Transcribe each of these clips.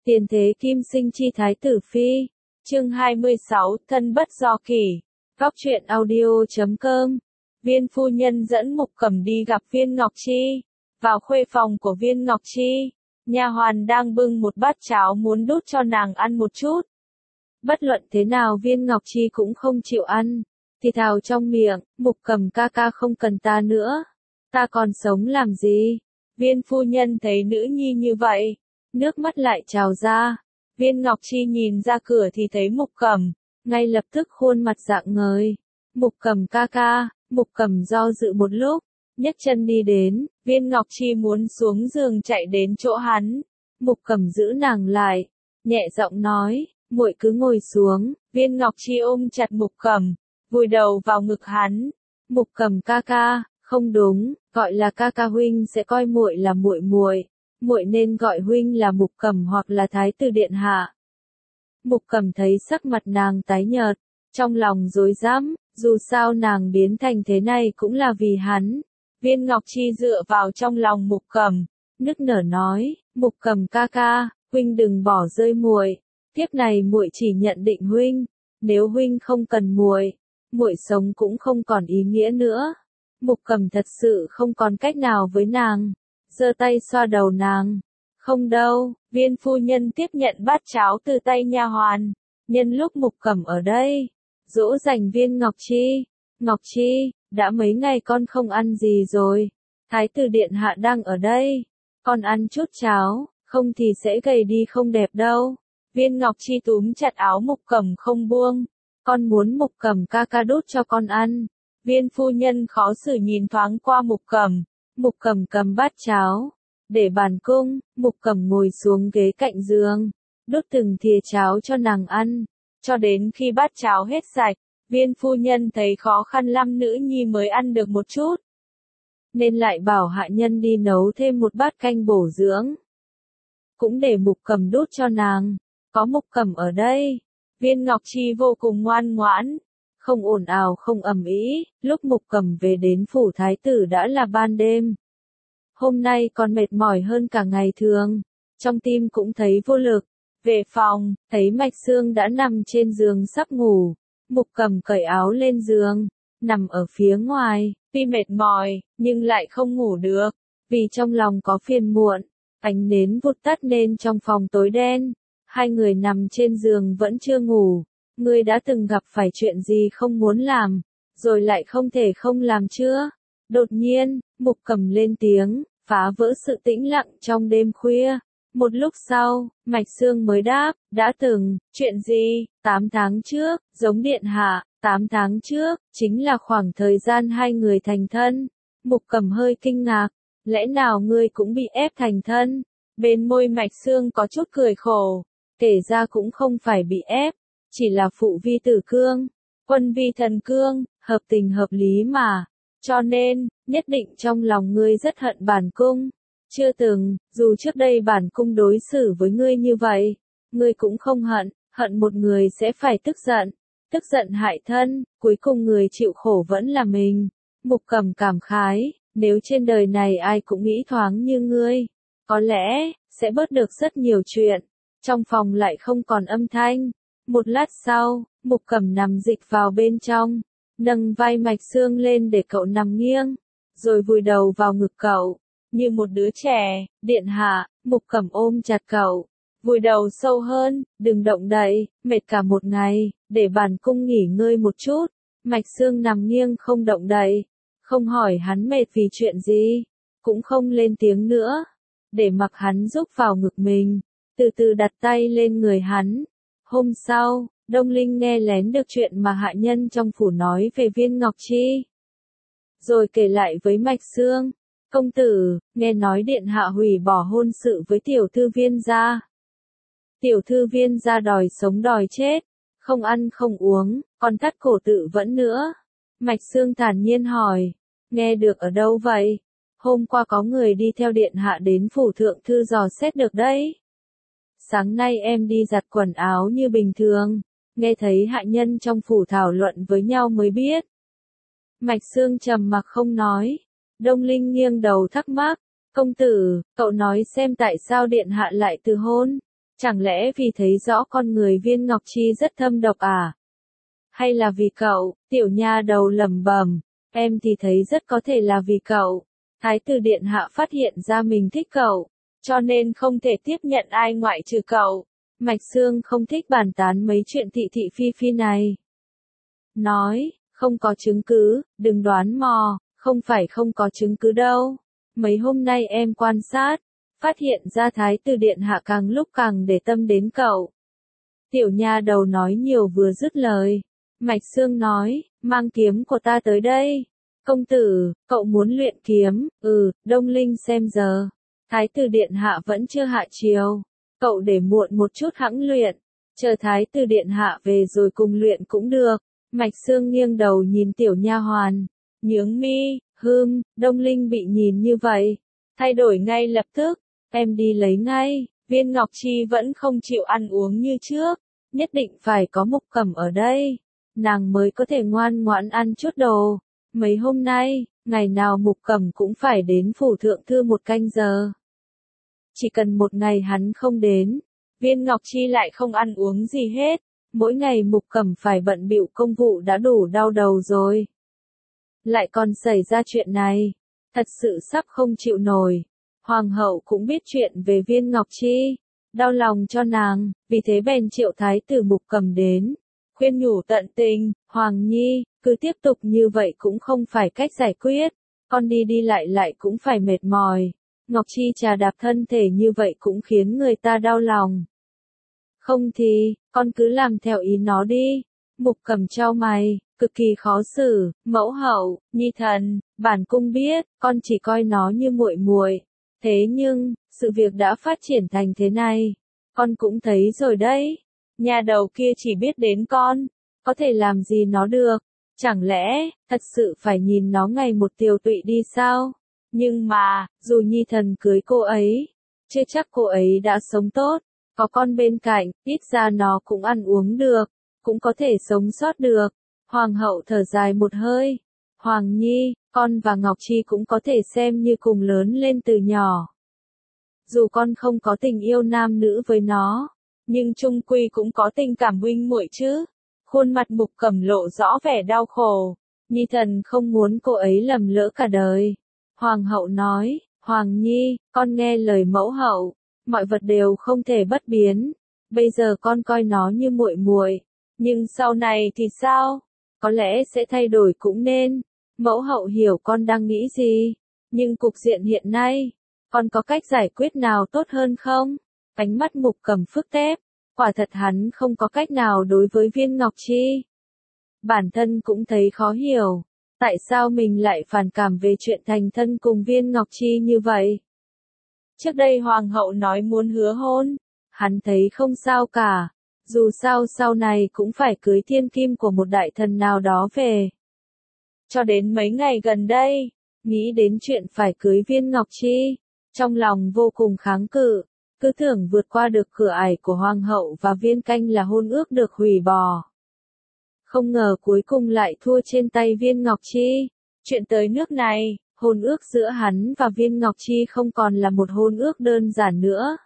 Tiền thế kim sinh chi thái tử phi. Chương 26, thân bất do kỷ. Góc truyện audio.com. Viên phu nhân dẫn Mục Cẩm đi gặp Viên Ngọc Chi. Vào khuê phòng của Viên Ngọc Chi, nha hoàn đang bưng một bát cháo muốn đút cho nàng ăn một chút. Bất luận thế nào Viên Ngọc Chi cũng không chịu ăn, thì thào trong miệng, Mục Cẩm ca ca không cần ta nữa, ta còn sống làm gì? Viên phu nhân thấy nữ nhi như vậy, nước mắt lại trào ra. Viên Ngọc Chi nhìn ra cửa thì thấy Mục Cẩm, ngay lập tức khuôn mặt rạng ngời. Mục Cẩm ca ca. Mục Cẩm do dự một lúc, nhấc chân đi đến. Viên Ngọc Chi muốn xuống giường chạy đến chỗ hắn. Mục Cẩm giữ nàng lại, nhẹ giọng nói, muội cứ ngồi xuống. Viên Ngọc Chi ôm chặt Mục Cẩm, vùi đầu vào ngực hắn. Mục Cẩm ca ca, không đúng, gọi là ca ca huynh sẽ coi muội là muội muội. Muội nên gọi huynh là Mục Cẩm hoặc là Thái tử điện hạ. Mục Cẩm thấy sắc mặt nàng tái nhợt, trong lòng rối rắm, dù sao nàng biến thành thế này cũng là vì hắn. Viên Ngọc Chi dựa vào trong lòng Mục Cẩm, nức nở nói, Mục Cẩm ca ca, huynh đừng bỏ rơi muội. Kiếp này muội chỉ nhận định huynh, nếu huynh không cần muội, muội sống cũng không còn ý nghĩa nữa. Mục Cẩm thật sự không còn cách nào với nàng, giơ tay xoa đầu nàng. Không đâu, Viên phu nhân tiếp nhận bát cháo từ tay nha hoàn, nhân lúc Mục Cẩm ở đây, dỗ dành Viên Ngọc Chi. Ngọc Chi, đã mấy ngày con không ăn gì rồi, Thái tử điện hạ đang ở đây, con ăn chút cháo, không thì sẽ gầy đi không đẹp đâu. Viên Ngọc Chi túm chặt áo Mục Cẩm không buông, con muốn Mục Cẩm ca ca đút cho con ăn. Viên phu nhân khó xử nhìn thoáng qua Mục Cẩm. Mục Cẩm cầm bát cháo, để bàn cung. Mục Cẩm ngồi xuống ghế cạnh giường, đút từng thìa cháo cho nàng ăn, cho đến khi bát cháo hết sạch. Viên phu nhân thấy khó khăn lắm nữ nhi mới ăn được một chút, nên lại bảo hạ nhân đi nấu thêm một bát canh bổ dưỡng, cũng để Mục Cẩm đút cho nàng. Có Mục Cẩm ở đây, Viên Ngọc Chi vô cùng ngoan ngoãn, không ồn ào không ầm ĩ. Lúc Mục Cẩm về đến phủ thái tử đã là ban đêm. Hôm nay còn mệt mỏi hơn cả ngày thường, trong tim cũng thấy vô lực. Về phòng, thấy Mạch Sương đã nằm trên giường sắp ngủ. Mục Cẩm cởi áo lên giường, nằm ở phía ngoài, tuy mệt mỏi, nhưng lại không ngủ được, vì trong lòng có phiền muộn. Ánh nến vụt tắt nên trong phòng tối đen, hai người nằm trên giường vẫn chưa ngủ. Ngươi đã từng gặp phải chuyện gì không muốn làm, rồi lại không thể không làm chưa? Đột nhiên, Mục Cẩm lên tiếng, phá vỡ sự tĩnh lặng trong đêm khuya. Một lúc sau, Mạch Sương mới đáp, đã từng. Chuyện gì? 8 tháng trước, giống điện hạ. 8 tháng trước, chính là khoảng thời gian hai người thành thân. Mục Cẩm hơi kinh ngạc, lẽ nào ngươi cũng bị ép thành thân? Bên môi Mạch Sương có chút cười khổ, kể ra cũng không phải bị ép, chỉ là phụ vi tử cương, quân vi thần cương, hợp tình hợp lý mà. Cho nên, nhất định trong lòng ngươi rất hận bản cung. Chưa từng, dù trước đây bản cung đối xử với ngươi như vậy, ngươi cũng không hận. Hận một người sẽ phải tức giận hại thân, cuối cùng người chịu khổ vẫn là mình. Mục Cẩm cảm khái, nếu trên đời này ai cũng nghĩ thoáng như ngươi, có lẽ sẽ bớt được rất nhiều chuyện. Trong phòng lại không còn âm thanh. Một lát sau, Mục Cẩm nằm dịch vào bên trong, nâng vai Mạch Sương lên để cậu nằm nghiêng, rồi vùi đầu vào ngực cậu, như một đứa trẻ. Điện hạ. Mục Cẩm ôm chặt cậu, vùi đầu sâu hơn, đừng động đậy, mệt cả một ngày, để bản cung nghỉ ngơi một chút. Mạch Sương nằm nghiêng không động đậy, không hỏi hắn mệt vì chuyện gì, cũng không lên tiếng nữa, để mặc hắn rúc vào ngực mình, từ từ đặt tay lên người hắn. Hôm sau, Đông Linh nghe lén được chuyện mà hạ nhân trong phủ nói về Viên Ngọc Chi, rồi kể lại với Mạch Sương. Công tử, nghe nói điện hạ hủy bỏ hôn sự với tiểu thư Viên gia. Tiểu thư Viên gia đòi sống đòi chết, không ăn không uống, còn thắt cổ tự vẫn nữa. Mạch Sương thản nhiên hỏi, nghe được ở đâu vậy? Hôm qua có người đi theo điện hạ đến phủ thượng thư dò xét được đấy. Sáng nay em đi giặt quần áo như bình thường, nghe thấy hạ nhân trong phủ thảo luận với nhau mới biết. Mạch Sương trầm mặc không nói. Đông Linh nghiêng đầu thắc mắc, công tử, cậu nói xem tại sao điện hạ lại từ hôn. Chẳng lẽ vì thấy rõ con người Viên Ngọc Chi rất thâm độc à? Hay là vì cậu? Tiểu nha đầu lẩm bẩm, em thì thấy rất có thể là vì cậu. Thái tử điện hạ phát hiện ra mình thích cậu, cho nên không thể tiếp nhận ai ngoại trừ cậu. Mạch Sương không thích bàn tán mấy chuyện thị thị phi phi này. Nói, không có chứng cứ, đừng đoán mò, không phải không có chứng cứ đâu. Mấy hôm nay em quan sát, phát hiện ra Thái tử điện hạ càng lúc càng để tâm đến cậu. Tiểu nha đầu nói nhiều vừa dứt lời. Mạch Sương nói, mang kiếm của ta tới đây. Công tử, cậu muốn luyện kiếm, Đông Linh xem giờ. Thái tử điện hạ vẫn chưa hạ chiều. Cậu để muộn một chút hẵng luyện. Chờ Thái tử điện hạ về rồi cùng luyện cũng được. Mạch Sương nghiêng đầu nhìn tiểu nha hoàn. Nhướng mi, Đông Linh bị nhìn như vậy. Thay đổi ngay lập tức. Em đi lấy ngay. Viên Ngọc Chi vẫn không chịu ăn uống như trước. Nhất định phải có Mục Cẩm ở đây. Nàng mới có thể ngoan ngoãn ăn chút đồ. Mấy hôm nay, ngày nào Mục Cẩm cũng phải đến phủ thượng thư 1 canh giờ. Chỉ cần một ngày hắn không đến, Viên Ngọc Chi lại không ăn uống gì hết. Mỗi ngày Mục Cẩm phải bận bịu công vụ đã đủ đau đầu rồi. Lại còn xảy ra chuyện này, thật sự sắp không chịu nổi. Hoàng hậu cũng biết chuyện về Viên Ngọc Chi, đau lòng cho nàng, vì thế bèn triệu thái tử Mục Cẩm đến, khuyên nhủ tận tình, Hoàng Nhi, cứ tiếp tục như vậy cũng không phải cách giải quyết, con đi đi lại lại cũng phải mệt mỏi, Ngọc Chi chà đạp thân thể như vậy cũng khiến người ta đau lòng. Không thì, con cứ làm theo ý nó đi. Mục Cẩm chau mày, cực kỳ khó xử, mẫu hậu, nhi thần, bản cung biết, con chỉ coi nó như muội muội. Thế nhưng, sự việc đã phát triển thành thế này, con cũng thấy rồi đấy. Nhà đầu kia chỉ biết đến con, có thể làm gì nó được, chẳng lẽ, thật sự phải nhìn nó ngày một tiều tụy đi sao? Nhưng mà, dù nhi thần cưới cô ấy, chưa chắc cô ấy đã sống tốt, có con bên cạnh, ít ra nó cũng ăn uống được, cũng có thể sống sót được. Hoàng hậu thở dài một hơi. Hoàng Nhi, con và Ngọc Chi cũng có thể xem như cùng lớn lên từ nhỏ. Dù con không có tình yêu nam nữ với nó, nhưng chung quy cũng có tình cảm huynh muội chứ. Khuôn mặt Mục Cẩm lộ rõ vẻ đau khổ. Nhi thần không muốn cô ấy lầm lỡ cả đời. Hoàng hậu nói, Hoàng Nhi, con nghe lời mẫu hậu, mọi vật đều không thể bất biến. Bây giờ con coi nó như muội muội, nhưng sau này thì sao? Có lẽ sẽ thay đổi cũng nên. Mẫu hậu hiểu con đang nghĩ gì, nhưng cục diện hiện nay, con có cách giải quyết nào tốt hơn không? Ánh mắt Mục Cẩm phức tép, quả thật hắn không có cách nào đối với Viên Ngọc Chi. Bản thân cũng thấy khó hiểu, tại sao mình lại phản cảm về chuyện thành thân cùng Viên Ngọc Chi như vậy. Trước đây Hoàng hậu nói muốn hứa hôn, hắn thấy không sao cả, dù sao sau này cũng phải cưới thiên kim của một đại thần nào đó về. Cho đến mấy ngày gần đây, nghĩ đến chuyện phải cưới Viên Ngọc Chi, trong lòng vô cùng kháng cự, cứ tưởng vượt qua được cửa ải của Hoàng hậu và Viên Canh là hôn ước được hủy bỏ. Không ngờ cuối cùng lại thua trên tay Viên Ngọc Chi. Chuyện tới nước này, hôn ước giữa hắn và Viên Ngọc Chi không còn là một hôn ước đơn giản nữa,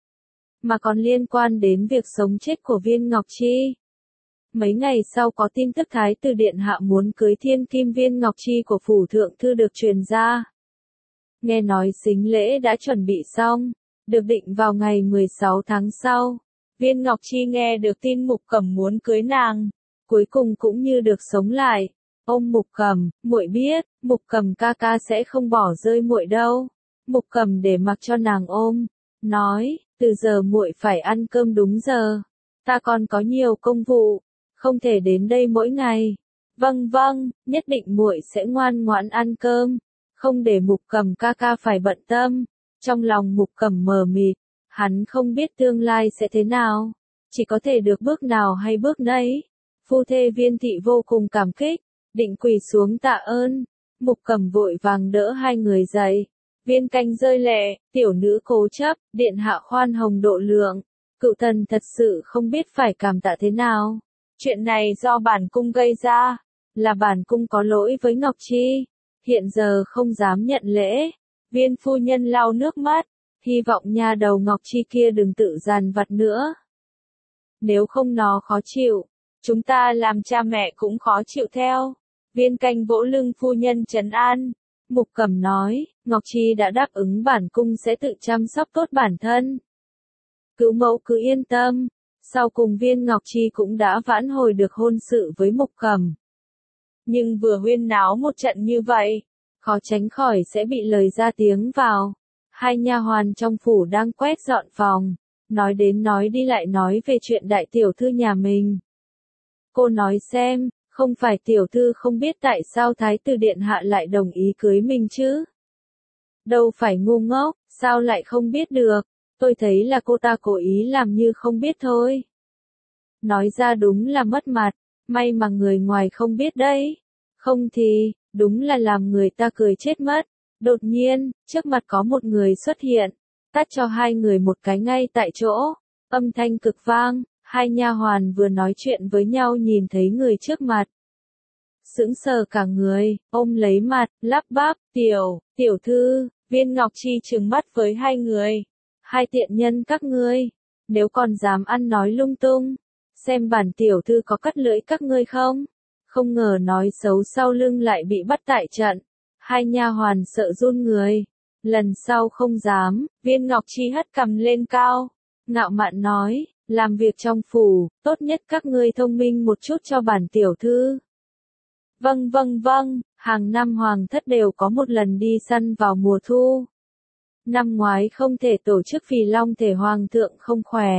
mà còn liên quan đến việc sống chết của Viên Ngọc Chi. Mấy ngày sau có tin tức Thái tử điện hạ muốn cưới thiên kim Viên Ngọc Chi của phủ thượng thư được truyền ra. Nghe nói sính lễ đã chuẩn bị xong, được định vào ngày 16 tháng sau. Viên Ngọc Chi nghe được tin Mục Cẩm muốn cưới nàng, cuối cùng cũng như được sống lại. Ôm Mục Cẩm, muội biết, Mục Cẩm ca ca sẽ không bỏ rơi muội đâu. Mục Cẩm để mặc cho nàng ôm, nói, từ giờ muội phải ăn cơm đúng giờ. Ta còn có nhiều công vụ, không thể đến đây mỗi ngày. Vâng vâng, nhất định muội sẽ ngoan ngoãn ăn cơm, không để Mục Cẩm ca ca phải bận tâm. Trong lòng Mục Cẩm mờ mịt, hắn không biết tương lai sẽ thế nào, chỉ có thể được bước nào hay bước nấy. Phu thê Viên thị vô cùng cảm kích, định quỳ xuống tạ ơn. Mục Cẩm vội vàng đỡ hai người dậy. Viên Canh rơi lệ, tiểu nữ cố chấp, điện hạ khoan hồng độ lượng. Cựu thần thật sự không biết phải cảm tạ thế nào. Chuyện này do bản cung gây ra, là bản cung có lỗi với Ngọc Chi, hiện giờ không dám nhận lễ. Viên phu nhân lau nước mắt, Hy vọng nha đầu Ngọc Chi kia đừng tự dằn vặt nữa. Nếu không nó khó chịu, chúng ta làm cha mẹ cũng khó chịu theo. Viên Canh vỗ lưng phu nhân trấn an. Mục Cẩm nói, Ngọc Chi đã đáp ứng bản cung sẽ tự chăm sóc tốt bản thân. Cữu mẫu cứ yên tâm. Sau cùng Viên Ngọc Chi cũng đã vãn hồi được hôn sự với Mục Cẩm. Nhưng vừa huyên náo một trận như vậy, khó tránh khỏi sẽ bị lời ra tiếng vào. Hai nha hoàn trong phủ đang quét dọn phòng, nói đến nói đi lại nói về chuyện đại tiểu thư nhà mình. Cô nói xem, không phải tiểu thư không biết tại sao Thái tử Điện Hạ lại đồng ý cưới mình chứ? Đâu phải ngu ngốc, sao lại không biết được, tôi thấy là cô ta cố ý làm như không biết thôi. Nói ra đúng là mất mặt, may mà người ngoài không biết đấy. Không thì, đúng là làm người ta cười chết mất. Đột nhiên, trước mặt có một người xuất hiện, tát cho hai người một cái ngay tại chỗ. Âm thanh cực vang, hai nha hoàn vừa nói chuyện với nhau nhìn thấy người trước mặt. Sững sờ cả người, ôm lấy mặt, lắp bắp, tiểu thư, Viên Ngọc Chi trừng mắt với hai người. Hai tiện nhân các ngươi, nếu còn dám ăn nói lung tung, xem bản tiểu thư có cắt lưỡi các ngươi không? Không ngờ nói xấu sau lưng lại bị bắt tại trận. Hai nha hoàn sợ run người. Lần sau không dám, Viên Ngọc Chi hất cằm lên cao. Ngạo mạn nói, làm việc trong phủ, tốt nhất các ngươi thông minh một chút cho bản tiểu thư. Vâng, hàng năm hoàng thất đều có một lần đi săn vào mùa thu. Năm ngoái không thể tổ chức vì long thể hoàng thượng không khỏe.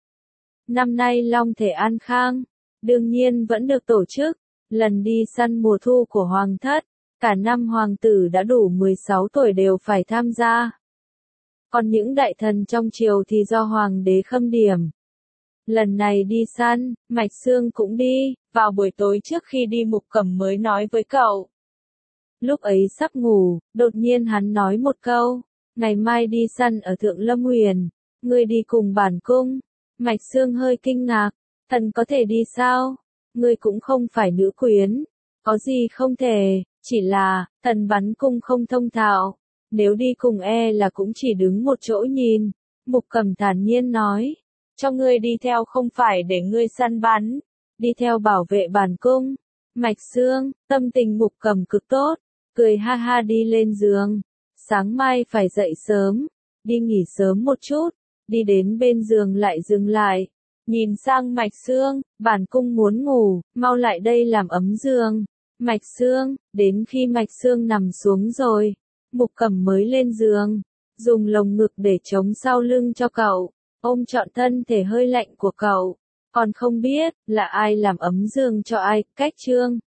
Năm nay long thể an khang, đương nhiên vẫn được tổ chức. Lần đi săn mùa thu của hoàng thất, cả năm hoàng tử đã đủ 16 tuổi đều phải tham gia. Còn những đại thần trong triều thì do hoàng đế khâm điểm. Lần này đi săn, Mạch Xương cũng đi, vào buổi tối trước khi đi Mục Cẩm mới nói với cậu. Lúc ấy sắp ngủ, đột nhiên hắn nói một câu, ngày mai đi săn ở Thượng Lâm Huyền, ngươi đi cùng bản cung. Mạch Xương hơi kinh ngạc, thần có thể đi sao? Ngươi cũng không phải nữ quyến, có gì không thể, chỉ là, thần bắn cung không thông thạo, nếu đi cùng là cũng chỉ đứng một chỗ nhìn. Mục Cẩm thản nhiên nói, cho ngươi đi theo không phải để ngươi săn bắn, đi theo bảo vệ bản cung. Mạch Xương, tâm tình Mục Cẩm cực tốt, cười ha ha đi lên giường, sáng mai phải dậy sớm, đi nghỉ sớm một chút, đi đến bên giường lại dừng lại. Nhìn sang Mạch Xương, bản cung muốn ngủ, mau lại đây làm ấm giường. Mạch Xương, đến khi Mạch Xương nằm xuống rồi, Mục Cẩm mới lên giường, dùng lồng ngực để chống sau lưng cho cậu, ôm trọn thân thể hơi lạnh của cậu. Còn không biết, là ai làm ấm giường cho ai, cách chương.